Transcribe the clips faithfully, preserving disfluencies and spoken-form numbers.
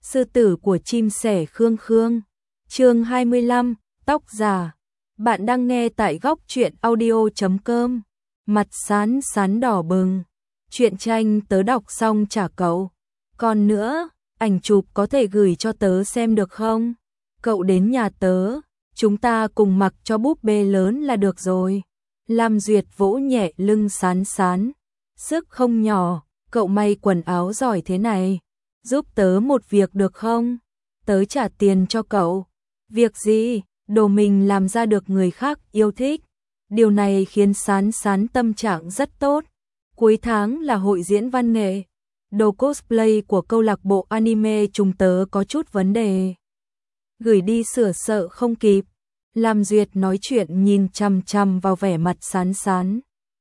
Sư tử của chim sẻ Khương Khương. Chương hai mươi lăm, tóc giả. Bạn đang nghe tại góc truyện audio chấm com. Mặt Sán Sán đỏ bừng. Truyện tranh tớ đọc xong trả cậu. Còn nữa, ảnh chụp có thể gửi cho tớ xem được không? Cậu đến nhà tớ, chúng ta cùng mặc cho búp bê lớn là được rồi. Lam Duyệt vỗ nhẹ lưng Sán Sán. Sức không nhỏ, cậu may quần áo giỏi thế này. Giúp tớ một việc được không? Tớ trả tiền cho cậu. Việc gì? Đồ mình làm ra được người khác yêu thích. Điều này khiến Sán Sán tâm trạng rất tốt. Cuối tháng là hội diễn văn nghệ. Đồ cosplay của câu lạc bộ anime chúng tớ có chút vấn đề. Gửi đi sửa sợ không kịp. Lam Duyệt nói chuyện nhìn chằm chằm vào vẻ mặt Sán Sán.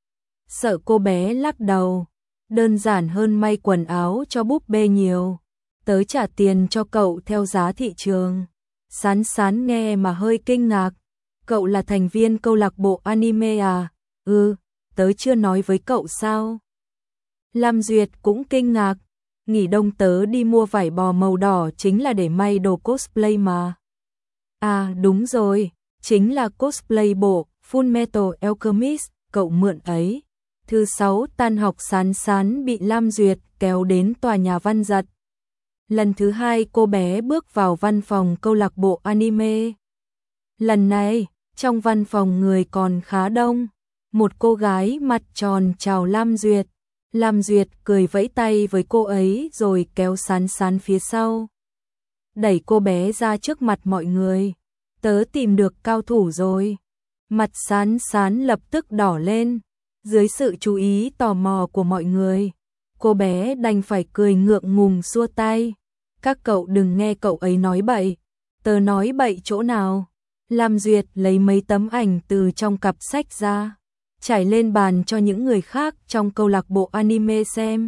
Sợ cô bé lắc đầu. Đơn giản hơn may quần áo cho búp bê nhiều. Tớ trả tiền cho cậu theo giá thị trường. Sán Sán nghe mà hơi kinh ngạc. Cậu là thành viên câu lạc bộ anime à? Ừ, tớ chưa nói với cậu sao? Lam Duyệt cũng kinh ngạc. Nghỉ đông tớ đi mua vải bò màu đỏ chính là để may đồ cosplay mà. À đúng rồi, chính là cosplay bộ Fullmetal Alchemist, cậu mượn ấy. Thứ sáu tan học Sán Sán bị Lam Duyệt kéo đến tòa nhà văn giật. Lần thứ hai cô bé bước vào văn phòng câu lạc bộ anime. Lần này, trong văn phòng người còn khá đông. Một cô gái mặt tròn chào Lam Duyệt. Lam Duyệt cười vẫy tay với cô ấy rồi kéo Sán Sán phía sau. Đẩy cô bé ra trước mặt mọi người. Tớ tìm được cao thủ rồi. Mặt Sán Sán lập tức đỏ lên. Dưới sự chú ý tò mò của mọi người, cô bé đành phải cười ngượng ngùng xua tay. Các cậu đừng nghe cậu ấy nói bậy. Tớ nói bậy chỗ nào? Lam Duyệt lấy mấy tấm ảnh từ trong cặp sách ra, trải lên bàn cho những người khác trong câu lạc bộ anime xem.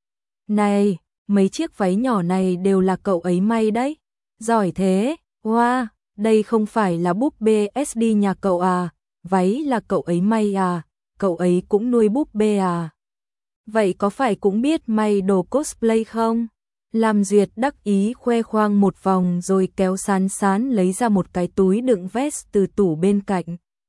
Này, mấy chiếc váy nhỏ này đều là cậu ấy may đấy. Giỏi thế, wow, đây không phải là búp bê ét đê nhà cậu à? Váy là cậu ấy may à? Cậu ấy cũng nuôi búp bê à? Vậy có phải cũng biết may đồ cosplay không? Lam Duyệt đắc ý khoe khoang một vòng rồi kéo Sán Sán lấy ra một cái túi đựng vest từ tủ bên cạnh.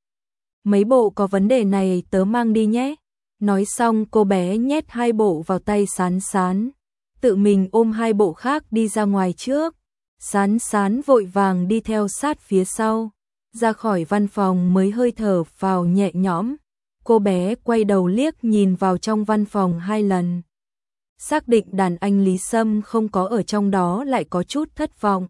Mấy bộ có vấn đề này tớ mang đi nhé. Nói xong cô bé nhét hai bộ vào tay Sán Sán. Tự mình ôm hai bộ khác đi ra ngoài trước. Sán Sán vội vàng đi theo sát phía sau. Ra khỏi văn phòng mới hơi thở vào nhẹ nhõm. Cô bé quay đầu liếc nhìn vào trong văn phòng hai lần. Xác định đàn anh Lý Sâm không có ở trong đó lại có chút thất vọng.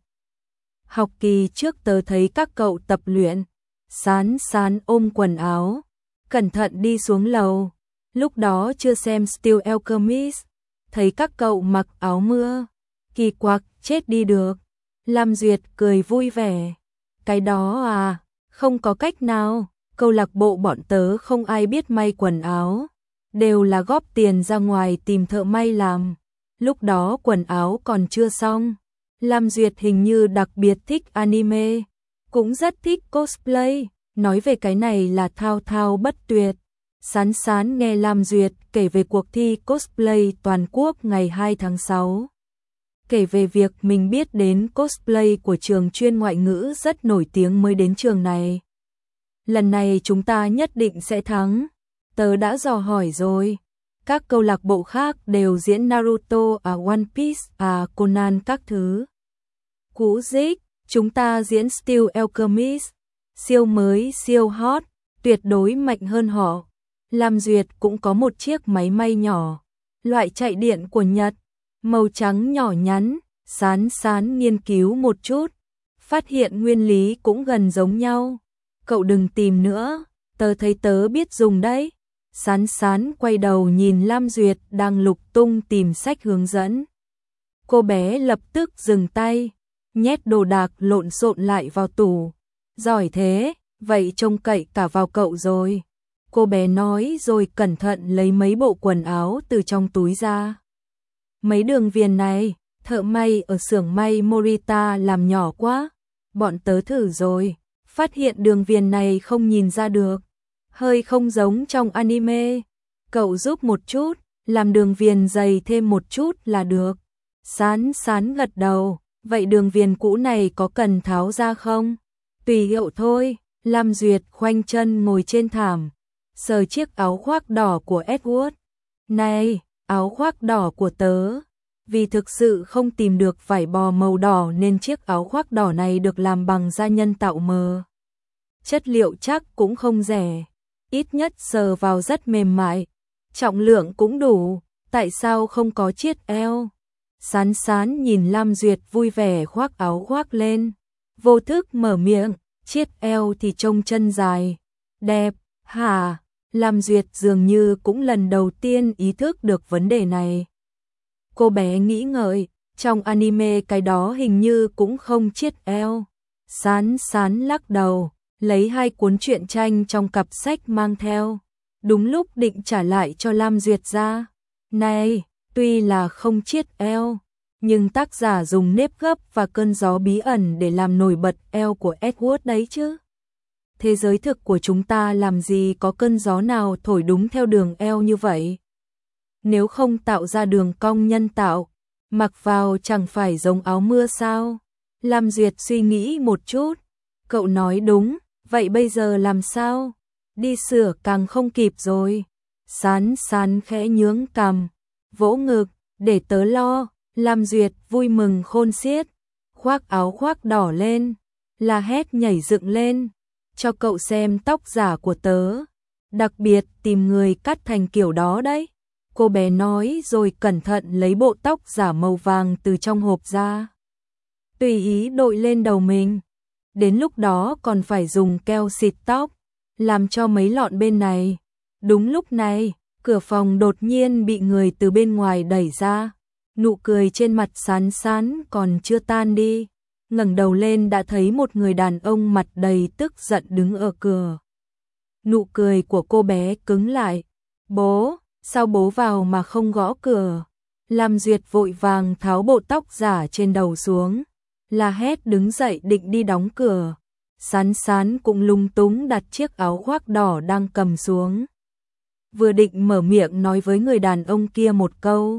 Học kỳ trước tớ thấy các cậu tập luyện. Sán Sán ôm quần áo, cẩn thận đi xuống lầu. Lúc đó chưa xem Steel Alchemist, thấy các cậu mặc áo mưa. Kỳ quặc, chết đi được. Lam Duyệt cười vui vẻ. Cái đó à, không có cách nào. Câu lạc bộ bọn tớ không ai biết may quần áo. Đều là góp tiền ra ngoài tìm thợ may làm. Lúc đó quần áo còn chưa xong. Lam Duyệt hình như đặc biệt thích anime. Cũng rất thích cosplay. Nói về cái này là thao thao bất tuyệt. Sán Sán nghe Lam Duyệt kể về cuộc thi cosplay toàn quốc ngày hai tháng sáu. Kể về việc mình biết đến cosplay của trường chuyên ngoại ngữ rất nổi tiếng mới đến trường này. Lần này chúng ta nhất định sẽ thắng. Tớ đã dò hỏi rồi. Các câu lạc bộ khác đều diễn Naruto à, One Piece à, Conan các thứ. Cú dích, chúng ta diễn Steel Alchemist. Siêu mới, siêu hot, tuyệt đối mạnh hơn họ. Lam Duyệt cũng có một chiếc máy may nhỏ. Loại chạy điện của Nhật. Màu trắng nhỏ nhắn. Sán Sán nghiên cứu một chút. Phát hiện nguyên lý cũng gần giống nhau. Cậu đừng tìm nữa, tớ thấy tớ biết dùng đấy. Sán Sán quay đầu nhìn Lam Duyệt đang lục tung tìm sách hướng dẫn. Cô bé lập tức dừng tay, nhét đồ đạc lộn xộn lại vào tủ. Giỏi thế, vậy trông cậy cả vào cậu rồi. Cô bé nói rồi cẩn thận lấy mấy bộ quần áo từ trong túi ra. Mấy đường viền này, thợ may ở xưởng may Morita làm nhỏ quá. Bọn tớ thử rồi. Phát hiện đường viền này không nhìn ra được. Hơi không giống trong anime. Cậu giúp một chút, làm đường viền dày thêm một chút là được. Sán Sán gật đầu, Vậy đường viền cũ này có cần tháo ra không? Tùy hiệu thôi. Lam Duyệt khoanh chân ngồi trên thảm, sờ chiếc áo khoác đỏ của Edward. Này, áo khoác đỏ của tớ. Vì thực sự không tìm được vải bò màu đỏ nên chiếc áo khoác đỏ này được làm bằng da nhân tạo mờ. Chất liệu chắc cũng không rẻ, ít nhất sờ vào rất mềm mại, trọng lượng cũng đủ, tại sao không có chiết eo? Sán Sán nhìn Lam Duyệt vui vẻ khoác áo khoác lên, vô thức mở miệng, chiết eo thì trông chân dài, đẹp, hả? Lam Duyệt dường như cũng lần đầu tiên ý thức được vấn đề này. Cô bé nghĩ ngợi, trong anime cái đó hình như cũng không chiết eo. Sán Sán lắc đầu, lấy hai cuốn truyện tranh trong cặp sách mang theo, đúng lúc định trả lại cho Lam Duyệt ra. Này, tuy là không chiết eo, nhưng tác giả dùng nếp gấp và cơn gió bí ẩn để làm nổi bật eo của Edward đấy chứ. Thế giới thực của chúng ta làm gì có cơn gió nào thổi đúng theo đường eo như vậy? Nếu không tạo ra đường cong nhân tạo, mặc vào chẳng phải giống áo mưa sao? Lam Duyệt suy nghĩ một chút, cậu nói đúng, vậy bây giờ làm sao? Đi sửa càng không kịp rồi. Sán Sán khẽ nhướng cằm, vỗ ngực, để tớ lo. Lam Duyệt vui mừng khôn xiết, khoác áo khoác đỏ lên, la hét nhảy dựng lên, cho cậu xem tóc giả của tớ, đặc biệt tìm người cắt thành kiểu đó đấy. Cô bé nói rồi cẩn thận lấy bộ tóc giả màu vàng từ trong hộp ra, tùy ý đội lên đầu mình. Đến lúc đó còn phải dùng keo xịt tóc, làm cho mấy lọn bên này. Đúng lúc này, cửa phòng đột nhiên bị người từ bên ngoài đẩy ra. Nụ cười trên mặt Sán Sán còn chưa tan đi, ngẩng đầu lên đã thấy một người đàn ông mặt đầy tức giận đứng ở cửa. Nụ cười của cô bé cứng lại. Bố, sao bố vào mà không gõ cửa? Lam Duyệt vội vàng tháo bộ tóc giả trên đầu xuống, la hét đứng dậy định đi đóng cửa. Sán Sán cũng lung túng đặt chiếc áo khoác đỏ đang cầm xuống. Vừa định mở miệng nói với người đàn ông kia một câu,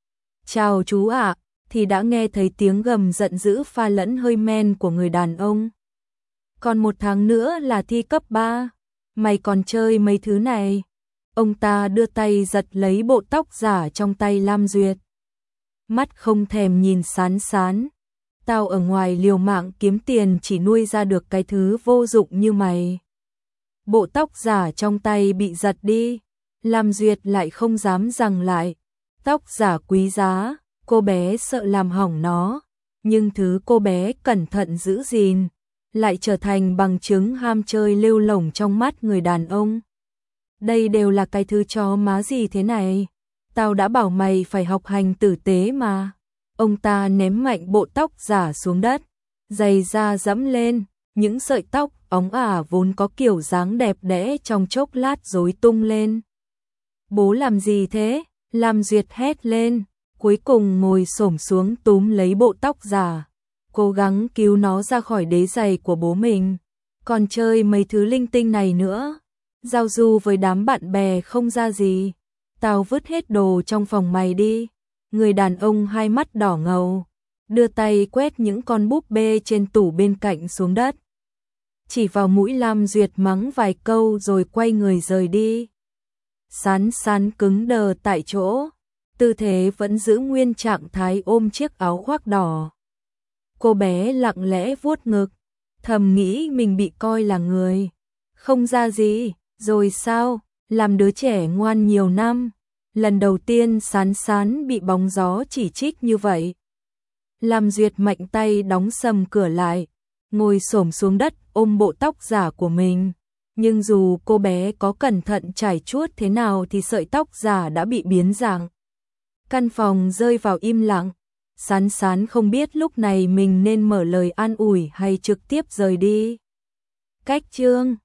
chào chú ạ, thì đã nghe thấy tiếng gầm giận dữ pha lẫn hơi men của người đàn ông. Còn một tháng nữa là thi cấp ba, mày còn chơi mấy thứ này? Ông ta đưa tay giật lấy bộ tóc giả trong tay Lam Duyệt. Mắt không thèm nhìn Sán Sán. Tao ở ngoài liều mạng kiếm tiền chỉ nuôi ra được cái thứ vô dụng như mày. Bộ tóc giả trong tay bị giật đi, Lam Duyệt lại không dám giằng lại. Tóc giả quý giá, cô bé sợ làm hỏng nó, nhưng thứ cô bé cẩn thận giữ gìn lại trở thành bằng chứng ham chơi lêu lổng trong mắt người đàn ông. Đây đều là cái thứ chó má gì thế này? Tao đã bảo mày phải học hành tử tế mà. Ông ta ném mạnh bộ tóc giả xuống đất, giày da dẫm lên, những sợi tóc óng ả vốn có kiểu dáng đẹp đẽ trong chốc lát rối tung lên. Bố làm gì thế? Lam Duyệt hét lên, cuối cùng ngồi xổm xuống túm lấy bộ tóc giả, cố gắng cứu nó ra khỏi đế giày của bố mình. Còn chơi mấy thứ linh tinh này nữa, giao du với đám bạn bè không ra gì. Tao vứt hết đồ trong phòng mày đi. Người đàn ông hai mắt đỏ ngầu, đưa tay quét những con búp bê trên tủ bên cạnh xuống đất, chỉ vào mũi Lam Duyệt mắng vài câu rồi quay người rời đi. Sán Sán cứng đờ tại chỗ, tư thế vẫn giữ nguyên trạng thái ôm chiếc áo khoác đỏ. Cô bé lặng lẽ vuốt ngực, thầm nghĩ mình bị coi là người không ra gì, rồi sao, làm đứa trẻ ngoan nhiều năm. Lần đầu tiên Sán Sán bị bóng gió chỉ trích như vậy. Lam Duyệt mạnh tay đóng sầm cửa lại, ngồi xổm xuống đất ôm bộ tóc giả của mình. Nhưng dù cô bé có cẩn thận trải chuốt thế nào thì sợi tóc giả đã bị biến dạng. Căn phòng rơi vào im lặng. Sán Sán không biết lúc này mình nên mở lời an ủi hay trực tiếp rời đi. Cách chương